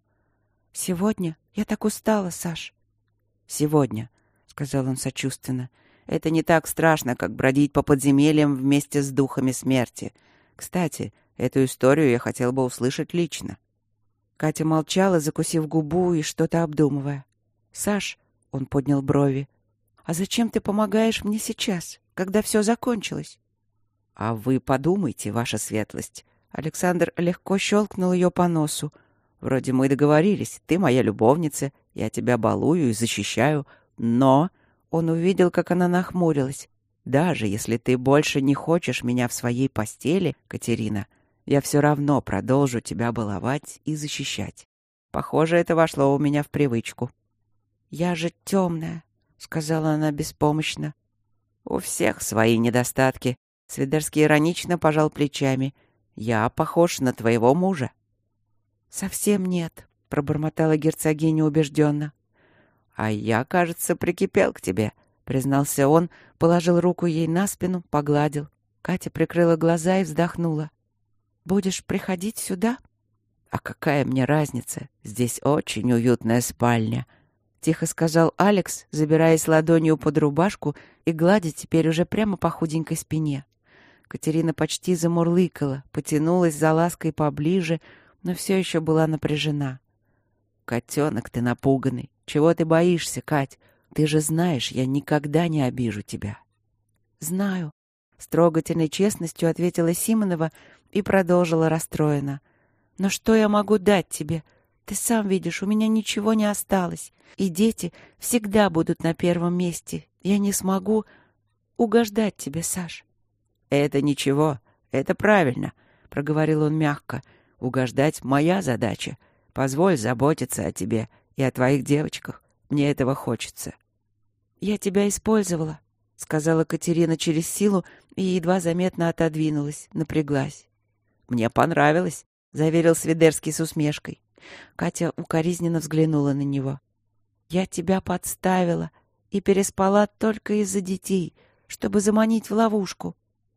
«Сегодня? Я так устала, Саш». «Сегодня», — сказал он сочувственно. «Это не так страшно, как бродить по подземельям вместе с духами смерти. Кстати, эту историю я хотел бы услышать лично». Катя молчала, закусив губу и что-то обдумывая. «Саш», — он поднял брови, — «а зачем ты помогаешь мне сейчас, когда все закончилось?» «А вы подумайте, ваша светлость». Александр легко щелкнул ее по носу. «Вроде мы договорились, ты моя любовница, я тебя балую и защищаю, но...» Он увидел, как она нахмурилась. «Даже если ты больше не хочешь меня в своей постели, Катерина, я все равно продолжу тебя баловать и защищать. Похоже, это вошло у меня в привычку». «Я же темная», — сказала она беспомощно. «У всех свои недостатки». Свидерский иронично пожал плечами. «Я похож на твоего мужа». «Совсем нет», — пробормотала герцогиня убежденно. «А я, кажется, прикипел к тебе», — признался он, положил руку ей на спину, погладил. Катя прикрыла глаза и вздохнула. «Будешь приходить сюда?» «А какая мне разница? Здесь очень уютная спальня», — тихо сказал Алекс, забираясь ладонью под рубашку и гладя теперь уже прямо по худенькой спине. Катерина почти замурлыкала, потянулась за лаской поближе, но все еще была напряжена. «Котенок ты напуганный. Чего ты боишься, Кать? Ты же знаешь, я никогда не обижу тебя». «Знаю», — с трогательной честностью ответила Симонова и продолжила расстроенно. «Но что я могу дать тебе? Ты сам видишь, у меня ничего не осталось, и дети всегда будут на первом месте. Я не смогу угождать тебе, Саш». «Это ничего, это правильно», — проговорил он мягко. «Угождать — моя задача. Позволь заботиться о тебе и о твоих девочках. Мне этого хочется». «Я тебя использовала», — сказала Катерина через силу и едва заметно отодвинулась, напряглась. «Мне понравилось», — заверил Свидерский с усмешкой. Катя укоризненно взглянула на него. «Я тебя подставила и переспала только из-за детей, чтобы заманить в ловушку».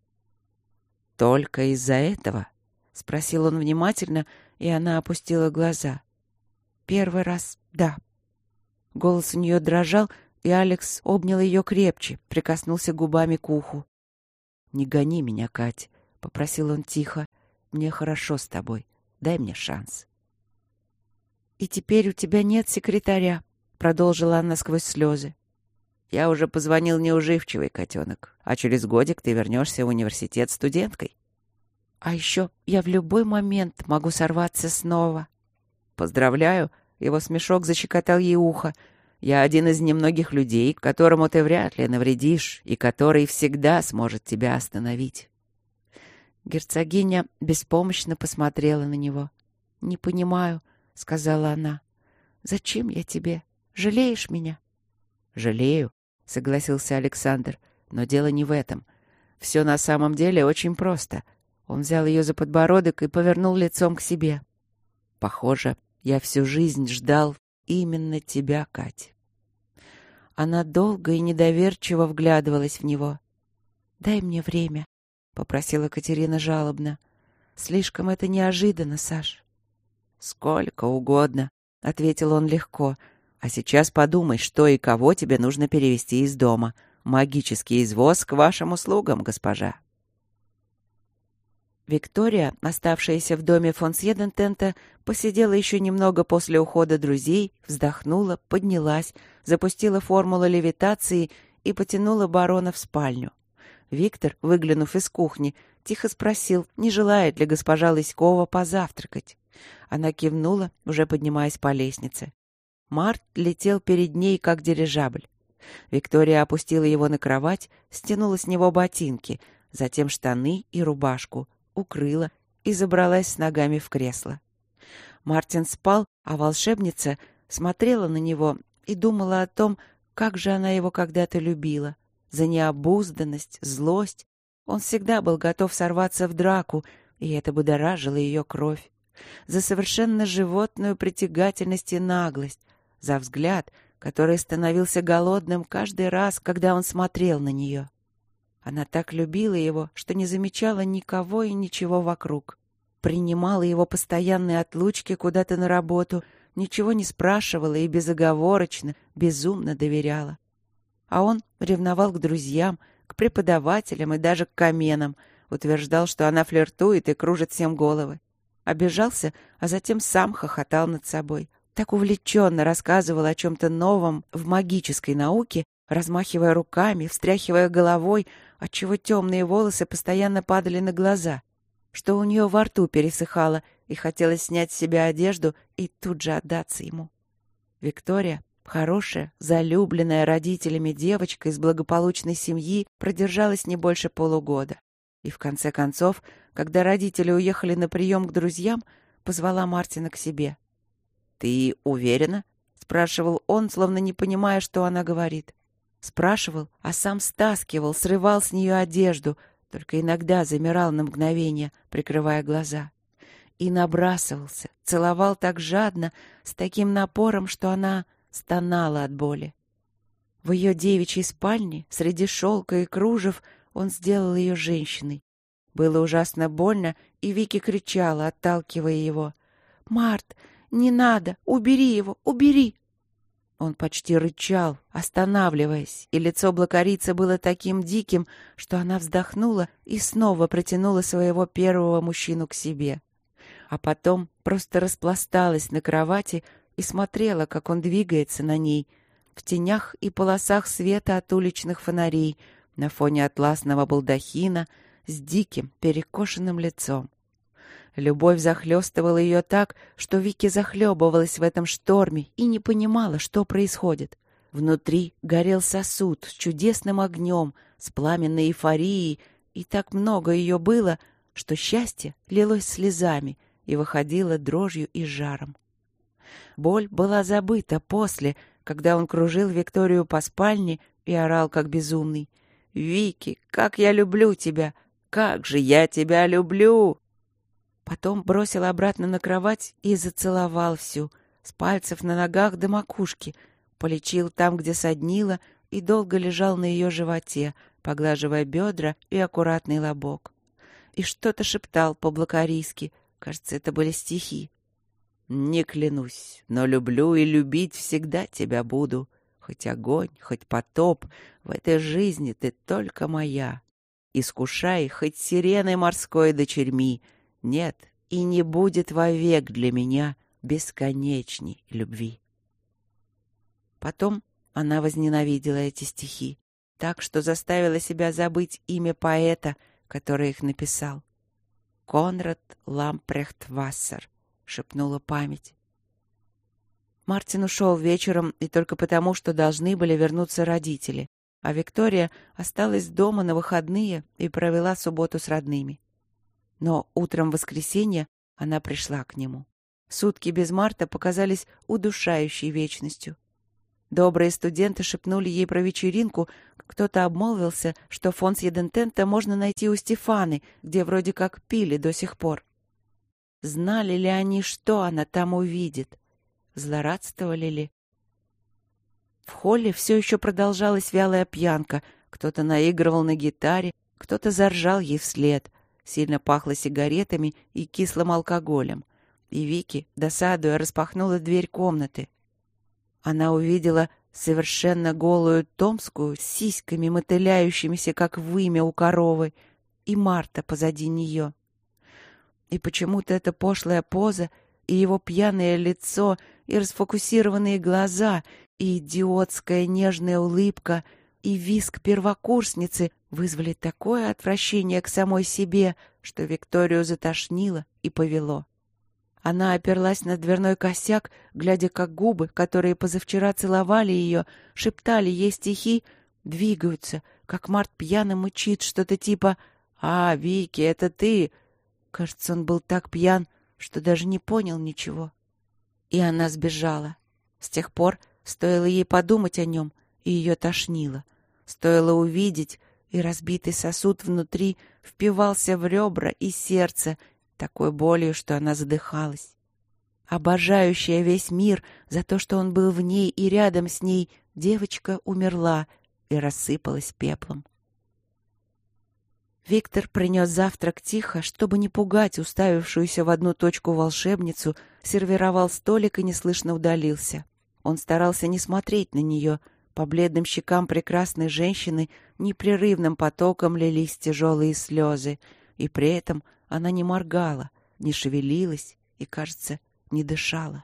«Только из-за этого?» — спросил он внимательно, и она опустила глаза. «Первый раз, да». Голос у нее дрожал, и Алекс обнял ее крепче, прикоснулся губами к уху. «Не гони меня, Кать», — попросил он тихо. «Мне хорошо с тобой. Дай мне шанс». «И теперь у тебя нет секретаря», — продолжила она сквозь слезы. «Я уже позвонил неуживчивый, котенок, а через годик ты вернешься в университет студенткой». «А еще я в любой момент могу сорваться снова». «Поздравляю», — его смешок защекотал ей ухо. «Я один из немногих людей, которому ты вряд ли навредишь и который всегда сможет тебя остановить». Герцогиня беспомощно посмотрела на него. «Не понимаю», — сказала она. «Зачем я тебе? Жалеешь меня?» «Жалею», — согласился Александр, — «но дело не в этом. Все на самом деле очень просто». Он взял ее за подбородок и повернул лицом к себе. «Похоже, я всю жизнь ждал именно тебя, Кать». Она долго и недоверчиво вглядывалась в него. дай мне время», — попросила Катерина жалобно. «Слишком это неожиданно, Саш». «Сколько угодно», — ответил он легко. «А сейчас подумай, что и кого тебе нужно перевести из дома. Магический извоз к вашим услугам, госпожа». Виктория, оставшаяся в доме фон Сьедентента, посидела еще немного после ухода друзей, вздохнула, поднялась, запустила формулу левитации и потянула барона в спальню. Виктор, выглянув из кухни, тихо спросил, не желает ли госпожа Лыськова позавтракать. Она кивнула, уже поднимаясь по лестнице. Март летел перед ней, как дирижабль. Виктория опустила его на кровать, стянула с него ботинки, затем штаны и рубашку, укрыла и забралась с ногами в кресло. Мартин спал, а волшебница смотрела на него и думала о том, как же она его когда-то любила. За необузданность, злость. Он всегда был готов сорваться в драку, и это будоражило ее кровь. За совершенно животную притягательность и наглость, за взгляд, который становился голодным каждый раз, когда он смотрел на нее. Она так любила его, что не замечала никого и ничего вокруг. Принимала его постоянные отлучки куда-то на работу, ничего не спрашивала и безоговорочно, безумно доверяла. А он ревновал к друзьям, к преподавателям и даже к каменам, утверждал, что она флиртует и кружит всем головы. Обижался, а затем сам хохотал над собой. Так увлеченно рассказывал о чем-то новом в магической науке, размахивая руками, встряхивая головой, отчего темные волосы постоянно падали на глаза, что у нее во рту пересыхало, и хотелось снять с себя одежду и тут же отдаться ему. Виктория, хорошая, залюбленная родителями девочка из благополучной семьи, продержалась не больше полугода. И в конце концов, когда родители уехали на прием к друзьям, позвала Мартина к себе. «Ты уверена?» — спрашивал он, словно не понимая, что она говорит. Спрашивал, а сам стаскивал, срывал с нее одежду, только иногда замирал на мгновение, прикрывая глаза. И набрасывался, целовал так жадно, с таким напором, что она стонала от боли. В ее девичьей спальне, среди шелка и кружев, он сделал ее женщиной. Было ужасно больно, и Вики кричала, отталкивая его. «Март, не надо! Убери его! Убери!» Он почти рычал, останавливаясь, и лицо блокарицы было таким диким, что она вздохнула и снова протянула своего первого мужчину к себе. А потом просто распласталась на кровати и смотрела, как он двигается на ней, в тенях и полосах света от уличных фонарей, на фоне атласного балдахина, с диким, перекошенным лицом. Любовь захлестывала ее так, что Вики захлебывалась в этом шторме и не понимала, что происходит. Внутри горел сосуд с чудесным огнем, с пламенной эйфорией, и так много ее было, что счастье лилось слезами и выходило дрожью и жаром. Боль была забыта после, когда он кружил Викторию по спальне и орал, как безумный. «Вики, как я люблю тебя! Как же я тебя люблю!» Потом бросил обратно на кровать и зацеловал всю, с пальцев на ногах до макушки, полечил там, где соднило, и долго лежал на ее животе, поглаживая бедра и аккуратный лобок. И что-то шептал по-блокарийски, кажется, это были стихи. «Не клянусь, но люблю и любить всегда тебя буду. Хоть огонь, хоть потоп, в этой жизни ты только моя. Искушай хоть сиреной морской дочерьми, нет, и не будет вовек для меня бесконечней любви». Потом она возненавидела эти стихи, так что заставила себя забыть имя поэта, который их написал. «Конрад Лампрехт Вассер», — шепнула память. Мартин ушел вечером и только потому, что должны были вернуться родители, а Виктория осталась дома на выходные и провела субботу с родными. Но утром воскресенья она пришла к нему. Сутки без Марта показались удушающей вечностью. Добрые студенты шепнули ей про вечеринку, кто-то обмолвился, что фон Сьедентента можно найти у Стефаны, где вроде как пили до сих пор. Знали ли они, что она там увидит? Злорадствовали ли? В холле все еще продолжалась вялая пьянка, кто-то наигрывал на гитаре, Кто-то заржал ей вслед. Сильно пахло сигаретами и кислым алкоголем. И Вики, досадуя, распахнула дверь комнаты. Она увидела совершенно голую Томскую с сиськами, мотыляющимися, как вымя у коровы, и Марта позади нее. И почему-то эта пошлая поза, и его пьяное лицо, и расфокусированные глаза, и идиотская нежная улыбка, и визг первокурсницы вызвали такое отвращение к самой себе, что Викторию затошнило и повело. Она оперлась на дверной косяк, глядя, как губы, которые позавчера целовали ее, шептали ей стихи, двигаются, как Март пьяно мычит что-то типа «А, Вики, это ты!» Кажется, он был так пьян, что даже не понял ничего. И она сбежала. С тех пор стоило ей подумать о нем, и ее тошнило. Стоило увидеть, и разбитый сосуд внутри впивался в ребра и сердце, такой болью, что она задыхалась. Обожающая весь мир за то, что он был в ней и рядом с ней, девочка умерла и рассыпалась пеплом. Виктор принес завтрак тихо, чтобы не пугать уставившуюся в одну точку волшебницу, сервировал столик и неслышно удалился. Он старался не смотреть на нее. По бледным щекам прекрасной женщины непрерывным потоком лились тяжелые слезы, и при этом она не моргала, не шевелилась и, кажется, не дышала.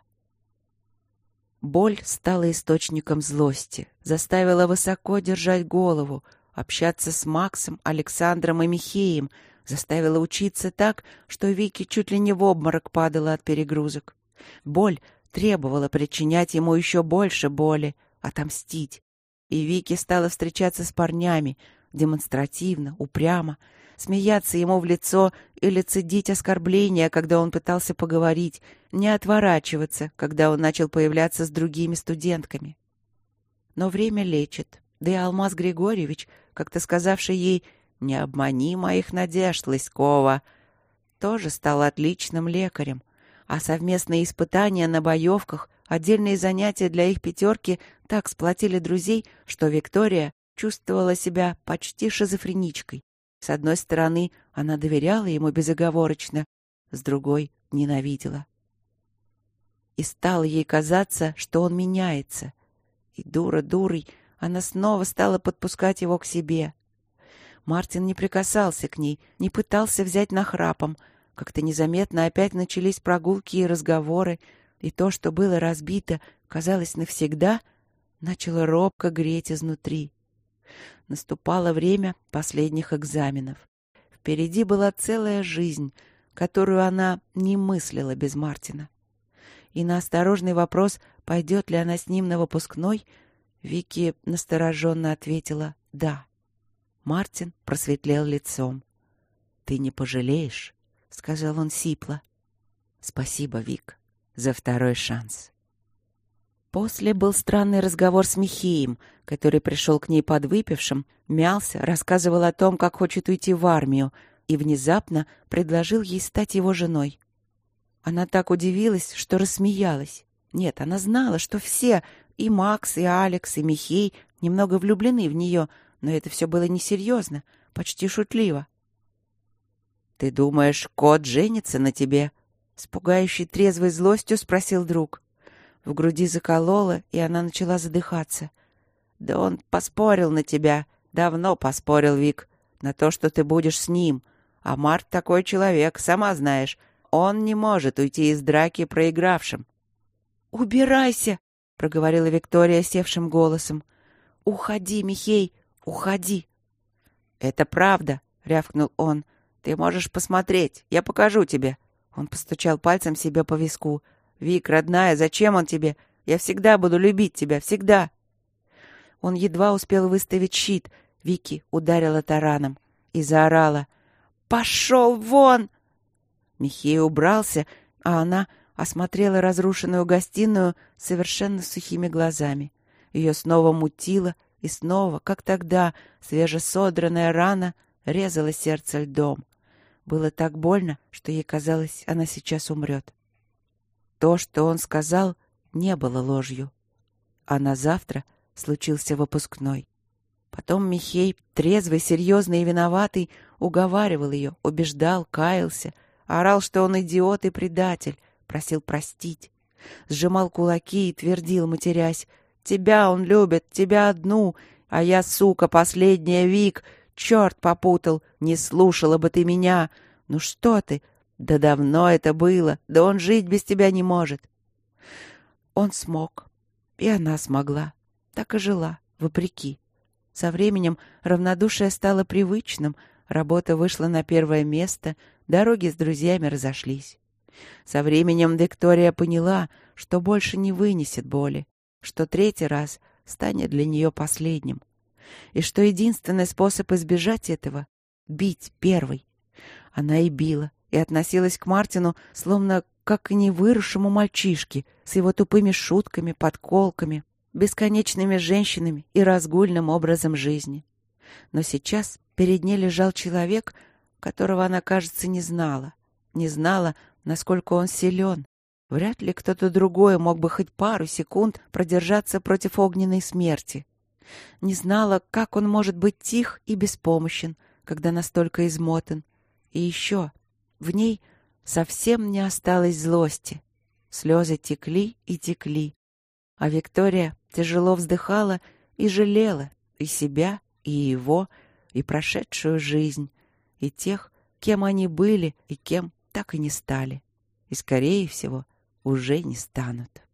Боль стала источником злости, заставила высоко держать голову, общаться с Максом, Александром и Михеем, заставила учиться так, что Вики чуть ли не в обморок падала от перегрузок. Боль требовала причинять ему еще больше боли, отомстить. И Вики стала встречаться с парнями, демонстративно, упрямо, смеяться ему в лицо или цедить оскорбления, когда он пытался поговорить, не отворачиваться, когда он начал появляться с другими студентками. Но время лечит, да и Алмаз Григорьевич, как-то сказавший ей «Не обмани моих надежд, Лыськова», тоже стал отличным лекарем, а совместные испытания на боевках, отдельные занятия для их пятерки так сплотили друзей, что Виктория чувствовала себя почти шизофреничкой. С одной стороны, она доверяла ему безоговорочно, с другой — ненавидела. И стало ей казаться, что он меняется. И дура дурой она снова стала подпускать его к себе. Мартин не прикасался к ней, не пытался взять нахрапом. Как-то незаметно опять начались прогулки и разговоры, и то, что было разбито, казалось навсегда, начало робко греть изнутри. Наступало время последних экзаменов. Впереди была целая жизнь, которую она не мыслила без Мартина. И на осторожный вопрос, пойдет ли она с ним на выпускной, Вики настороженно ответила «да». Мартин просветлел лицом. «Ты не пожалеешь», — сказал он сипло. «Спасибо, Вик, за второй шанс». После был странный разговор с Михеем, который пришел к ней подвыпившим, мялся, рассказывал о том, как хочет уйти в армию, и внезапно предложил ей стать его женой. Она так удивилась, что рассмеялась. Нет, она знала, что все, и Макс, и Алекс, и Михей, немного влюблены в нее, но это все было несерьезно, почти шутливо. «Ты думаешь, кот женится на тебе?» — с пугающей трезвой злостью спросил друг. В груди закололо, и она начала задыхаться. «Да он поспорил на тебя, давно поспорил, Вик, на то, что ты будешь с ним. А Март такой человек, сама знаешь, он не может уйти из драки проигравшим». «Убирайся!» — проговорила Виктория севшим голосом. «Уходи, Михей, уходи!» «Это правда!» — рявкнул он. «Ты можешь посмотреть, я покажу тебе!» Он постучал пальцем себе по виску. «Вик, родная, зачем он тебе? Я всегда буду любить тебя, всегда!» Он едва успел выставить щит. Вики ударила тараном и заорала: «Пошел вон!» Михей убрался, а она осмотрела разрушенную гостиную совершенно сухими глазами. Ее снова мутило, и снова, как тогда, свежесодранная рана резала сердце льдом. Было так больно, что ей казалось, она сейчас умрет. То, что он сказал, не было ложью. А на завтра случился выпускной. Потом Михей, трезвый, серьезный и виноватый, уговаривал ее, убеждал, каялся, орал, что он идиот и предатель, просил простить. Сжимал кулаки и твердил, матерясь: «Тебя он любит, тебя одну, а я, сука, последняя, Вик, черт попутал, не слушала бы ты меня. Ну что ты? Да давно это было, да он жить без тебя не может». Он смог, и она смогла, так и жила, вопреки. Со временем равнодушие стало привычным, работа вышла на первое место, дороги с друзьями разошлись. Со временем Виктория поняла, что больше не вынесет боли, что третий раз станет для нее последним, и что единственный способ избежать этого — бить первой. Она и била, и относилась к Мартину словно как к невыросшему мальчишке с его тупыми шутками, подколками, бесконечными женщинами и разгульным образом жизни. Но сейчас перед ней лежал человек, которого она, кажется, не знала. Не знала, насколько он силен. Вряд ли кто-то другой мог бы хоть пару секунд продержаться против огненной смерти. Не знала, как он может быть тих и беспомощен, когда настолько измотан. И еще в ней совсем не осталось злости. Слезы текли и текли. А Виктория тяжело вздыхала и жалела и себя, и его, и прошедшую жизнь, и тех, кем они были и кем так и не стали, и, скорее всего, уже не станут.